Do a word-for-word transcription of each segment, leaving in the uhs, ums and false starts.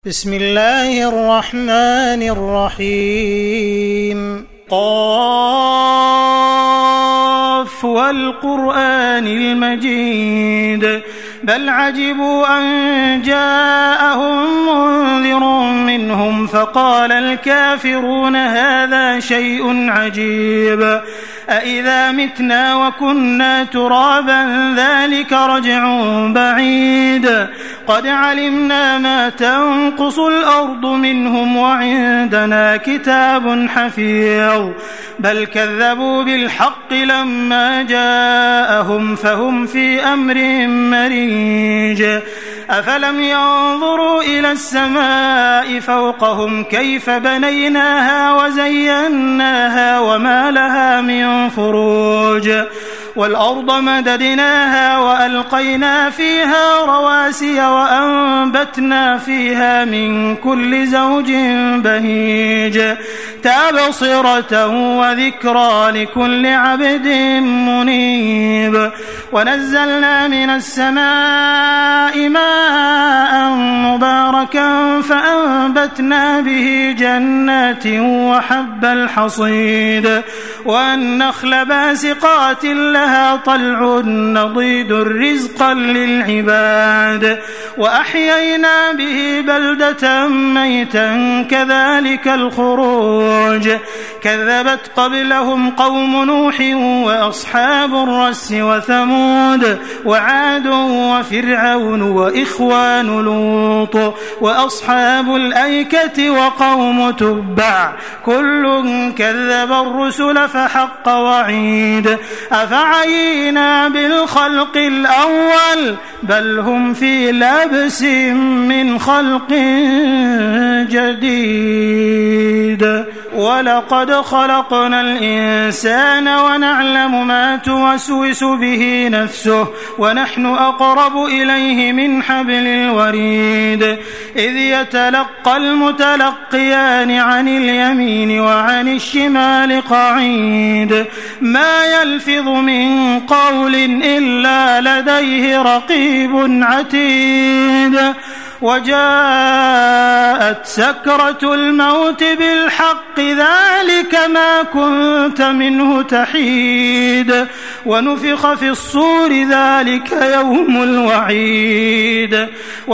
بسم الله الرحمن الرحيم قاف والقرآن المجيد بل عجبوا أن جاءهم منذر منهم فقال الكافرون هذا شيء عجيب أإذا متنا وكنا ترابا ذلك رجع بعيد قد علمنا ما تنقص الأرض منهم وعندنا كتاب حفيظ بل كذبوا بالحق لما جاءهم فهم في أمر مريج أفلم ينظروا إلى السماء فوقهم كيف بنيناها وزيناها وما لها من فروج والأرض مددناها وألقينا فيها رواسي وأنبتنا فيها من كل زوج بهيج تبصرة وذكرى لكل عبد منيب ونزلنا من السماء ماء مباركا فأنبتنا به جنات وحب الحصيد والنخل باسقات لها طلع نضيد رزقا للعباد وأحيينا به بلدة ميتا كذلك الخروج كذبت قبلهم قوم نوح وأصحاب الرس وثمود وعاد وفرعون وإخوان لوط وأصحاب الأيكة وقوم تبع كل كذب الرسل فحق وعيد أفعينا بالخلق الأول بل هم في لبس من خلق جديد ولقد خلقنا الإنسان ونعلم ما توسوس به نفسه ونحن أقرب إليه من حبل الوريد إذ يتلقى المتلقيان عن اليمين وعن الشمال قعيد ما يلفظ من قول إلا لديه رقيب عتيد وجاءت سكرة الموت بالحق ذلك ما كنت منه تحيد ونفخ في الصور ذلك يوم الوعيد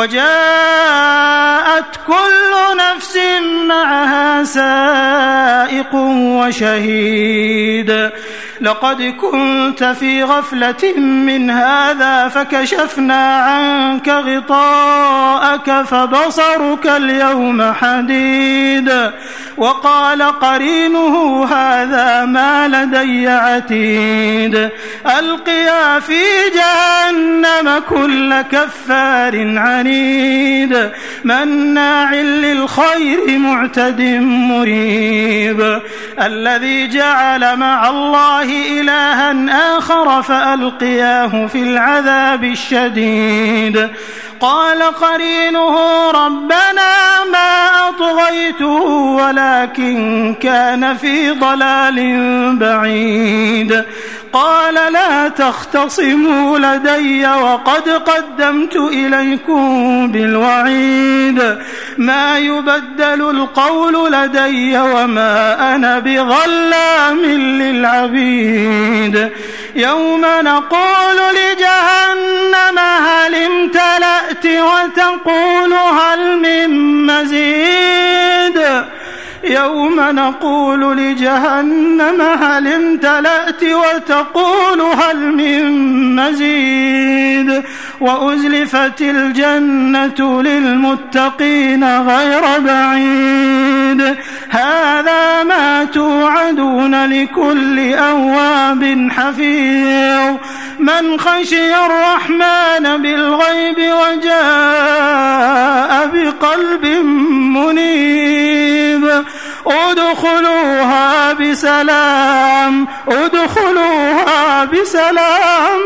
وجاءت كل نفس معها سائق وشهيد لقد كنت في غفلة من هذا فكشفنا عنك غطاءك فبصرك اليوم حديد وقال قرينه هذا ما لدي عتيد ألقيا في جهنم كل كفار عنيد مناع للخير معتد مريب الذي جعل مع الله إلها آخر فألقياه في العذاب الشديد قال قرينه ربنا ما أطغيته ولكن كان في ضلال بعيد قال لا تختصموا لدي وقد قدمت إليكم بالوعيد ما يبدل القول لدي وما أنا بظلام للعبيد يوم نقول لجهنم هل امتلأت وتقول هل من مزيد يوم نقول لجهنم هل امتلأت وتقول هل من مزيد وأزلفت الجنة للمتقين غير بعيد هذا ما توعدون لكل أواب حفيظ من خشي الرحمن بالغيب وجاء بقلب منيب ادخلوها بسلام ادخلوها بسلام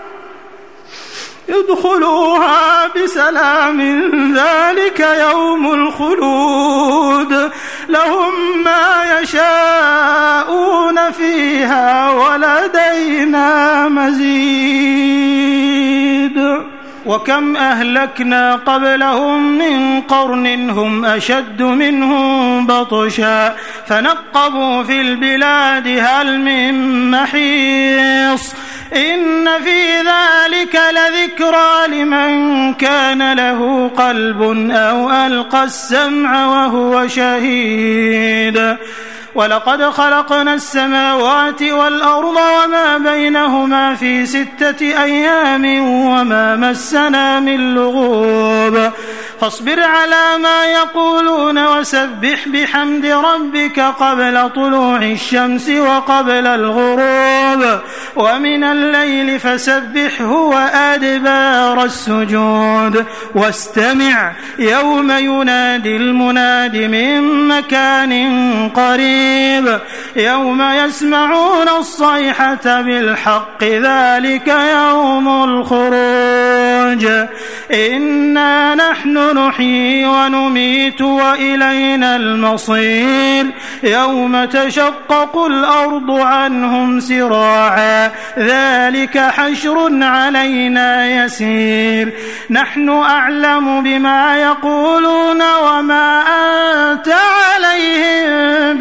ادخلوها بسلام ذلك يوم الخلود لهم ما يشاءون فيها ولدينا مزيد وكم أهلكنا قبلهم من قرن هم أشد منهم بطشا فنقبوا في البلاد هل من محيص إن في ذلك لذكرى لمن كان له قلب أو ألقى السمع وهو شهيد ولقد خلقنا السماوات والأرض وما بينهما في ستة أيام وما مسنا من لغوب فاصبر على ما يقولون وسبح بحمد ربك قبل طلوع الشمس وقبل الغروب ومن الليل فسبحه وأدبار السجود واستمع يوم ينادي المناد من مكان قريب يوم يسمعون الصيحة بالحق ذلك يوم الخروج إنا نحن نحيي ونميت وإلينا المصير يوم تشقق الأرض عنهم سراعا ذلك حشر علينا يسير نحن أعلم بما يقولون وما أنت عليهم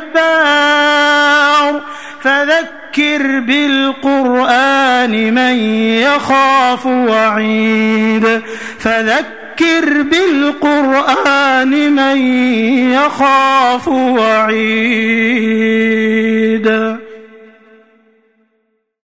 بجبار فذكر بالقرآن من يخاف وعيد فذكر بالقرآن من يخاف وعيد.